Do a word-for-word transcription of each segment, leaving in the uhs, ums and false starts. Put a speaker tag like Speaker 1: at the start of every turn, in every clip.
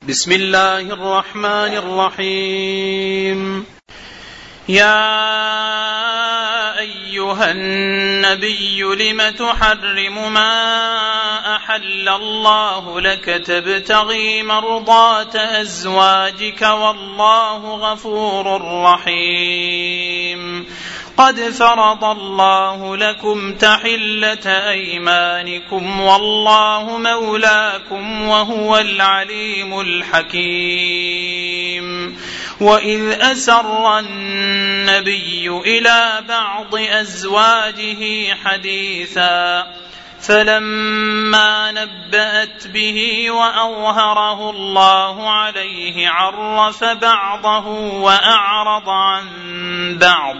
Speaker 1: بسم الله الرحمن الرحيم. يا أيها النبي لم تحرم ما أحل الله لك تبتغي مرضات أزواجك والله غفور رحيم. قد فرض الله لكم تحلة أيمانكم والله مولاكم وهو العليم الحكيم. وإذ أسر النبي إلى بعض أزواجه حديثا فلما نبأت به وأظهره الله عليه عرف بعضه وأعرض عن بعض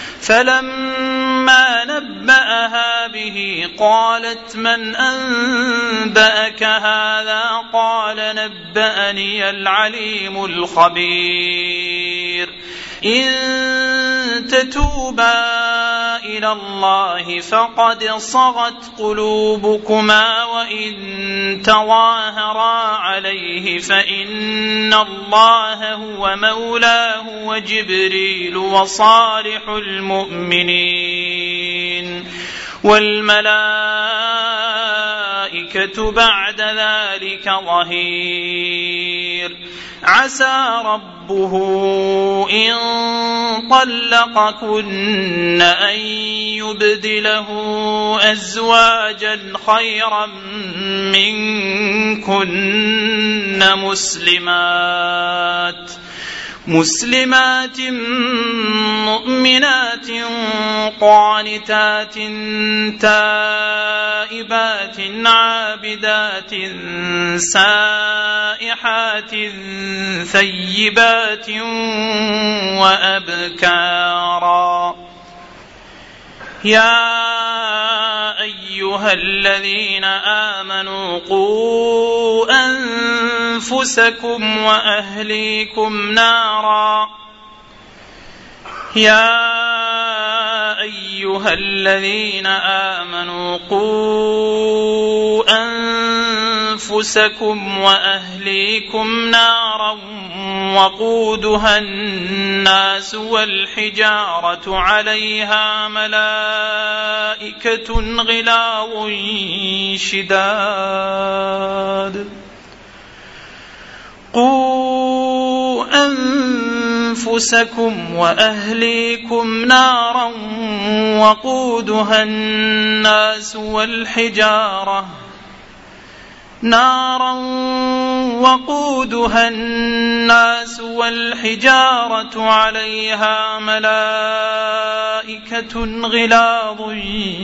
Speaker 1: فلما نبأها به قالت من أنبأك هذا؟ قال نبأني العليم الخبير. إن تتوبا إلى الله فقد صغت قلوبكما وإن تظاهرا عليه فإن الله هو مولاه وجبريل وصالح المؤمنين والملائكة بعد ذلك ظهير. عسى ربه إن طلقكن أن يبدله أزواجا خيرا منكن مسلمات مسلمات مؤمنات قانتات تائبات عابدات سائحات ثيبات وأبكارا. يا أيها الذين آمنوا قوا أنفسكم وأهليكم نارا يا أيها الذين آمنوا قوا أنفسكم وأهليكم نارا وقودها الناس والحجارة عليها ملائكة غلاظ شداد. قوا أنفسكم وأهليكم نارا وقودها الناس والحجارة نارا وقودها الناس والحجارة عليها ملائكة غلاظ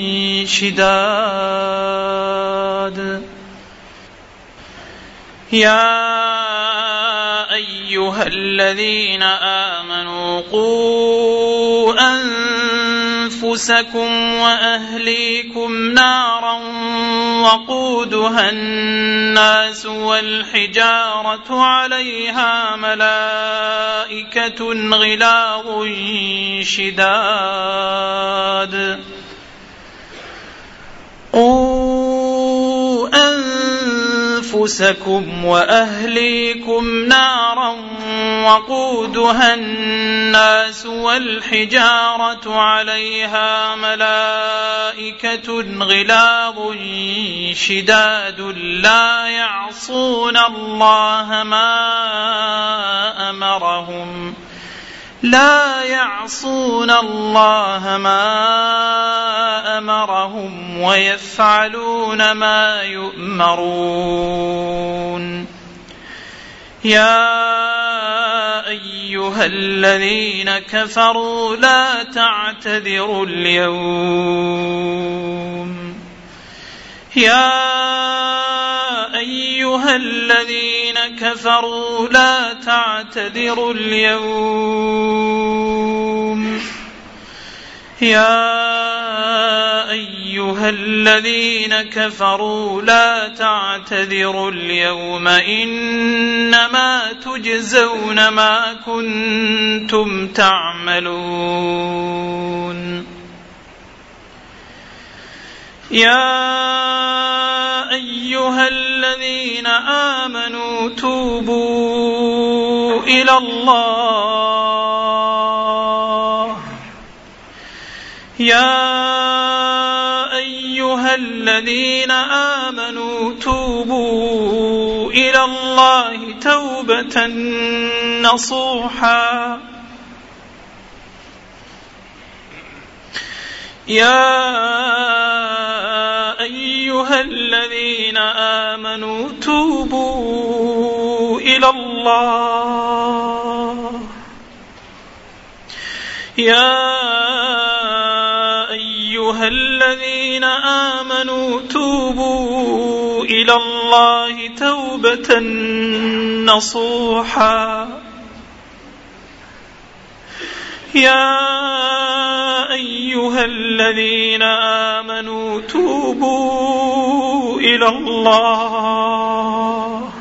Speaker 1: شداد. يا أيها الذين آمنوا قوا أنفسكم وأهليكم نارا وقودها الناس والحجارة عليها ملائكة غلاظ شداد. قوا أنفسكم وأهليكم نارا وقودها الناس والحجارة عليها ملائكة غلاظ شداد لا يعصون الله ما أمرهم لا يعصون الله ما أمرهم ويفعلون ما يؤمرون. يا أيها الذين كفروا لا تعتذروا اليوم يا أيها الذين كفروا لا تعتذروا اليوم يا أيها الذين كفروا لا تعتذروا اليوم إنما تجزون ما كنتم تعملون. يا أيها الذين الذين آمنوا توبوا إلى الله يا أيها الذين آمنوا توبوا إلى الله توبة نصوحا يا أيها الذين آمنوا توبوا إلى الله يا أيها الذين آمنوا توبوا إلى الله توبة نصوحا يا أيها الذين آمنوا توبوا إلى الله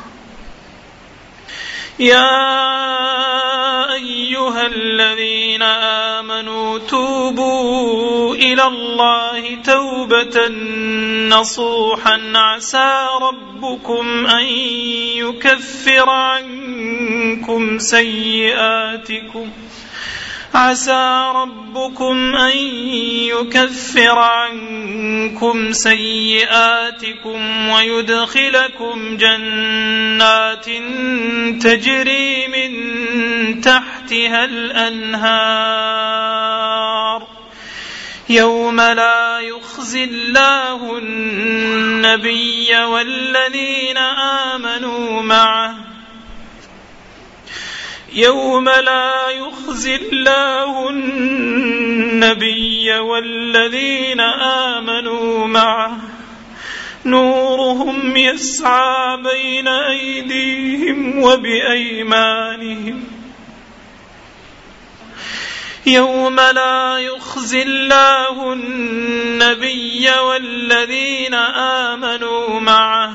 Speaker 1: يا أيها الذين آمنوا توبوا إلى الله توبة نصوحا عسى ربكم أن يكفر عنكم سيئاتكم عسى ربكم أن يكفر عنكم سيئاتكم ويدخلكم جنات تجري من تحتها الأنهار يوم لا يخزي الله النبي والذين آمنوا معه يوم لا يخزي الله النبي والذين آمنوا معه نورهم يسعى بين أيديهم وبأيمانهم يوم لا يخزي الله النبي والذين آمنوا معه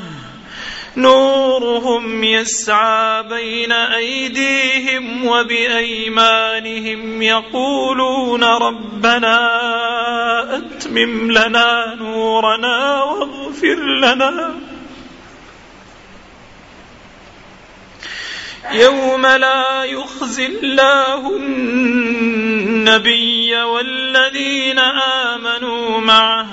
Speaker 1: نورهم يسعى بين أيديهم وبأيمانهم يقولون ربنا أتمم لنا نورنا واغفر لنا يوم لا يخزي الله النبي والذين آمنوا معه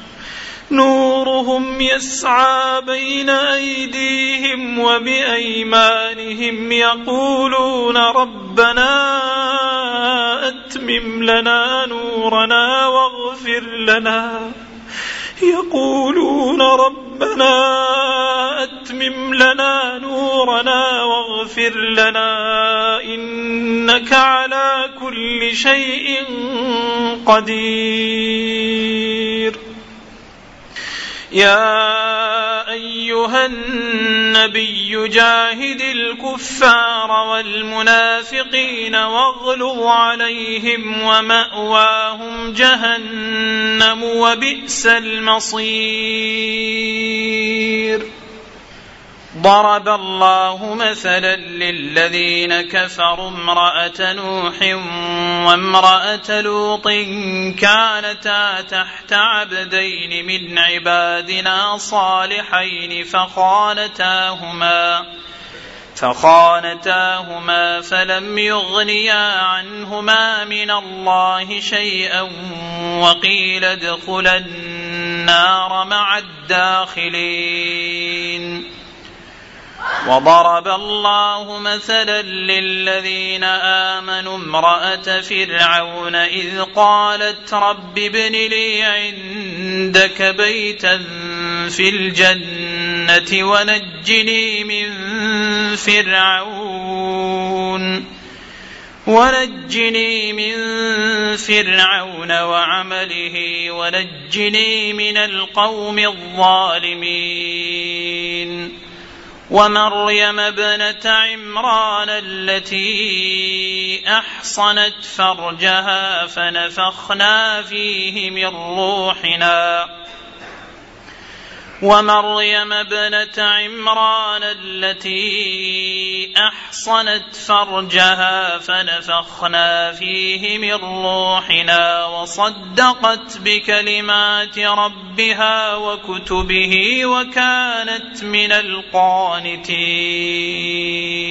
Speaker 1: نورهم يسعى بين أيديهم وبأيمانهم يقولون ربنا أتمم لنا نورنا واغفر لنا يقولون ربنا أتمم لنا نورنا واغفر لنا إنك على كل شيء قدير يا أيها النبي جاهد الكفار والمنافقين واغلظ عليهم ومأواهم جهنم وبئس المصير ضرب الله مثلا للذين كفروا امرأة نوح وامرأة لوط كانتا تحت عبدين من عبادنا صالحين فخانتاهما فخانتاهما فلم يغنيا عنهما من الله شيئا وقيل ادخلا النار مع الداخلين وضرب الله مثلا للذين آمنوا امرأة فرعون إذ قالت رب ابن لي عندك بيتا في الجنة ونجني من فرعون ونجني من فرعون وعمله ونجني من القوم الظالمين ومريم ابنة عمران التي أحصنت فرجها فنفخنا فيه من روحنا ومريم ابنة عمران التي أحصنت فرجها فنفخنا فيه من روحنا وصدقت بكلمات ربها وكتبه وكانت من القانتين.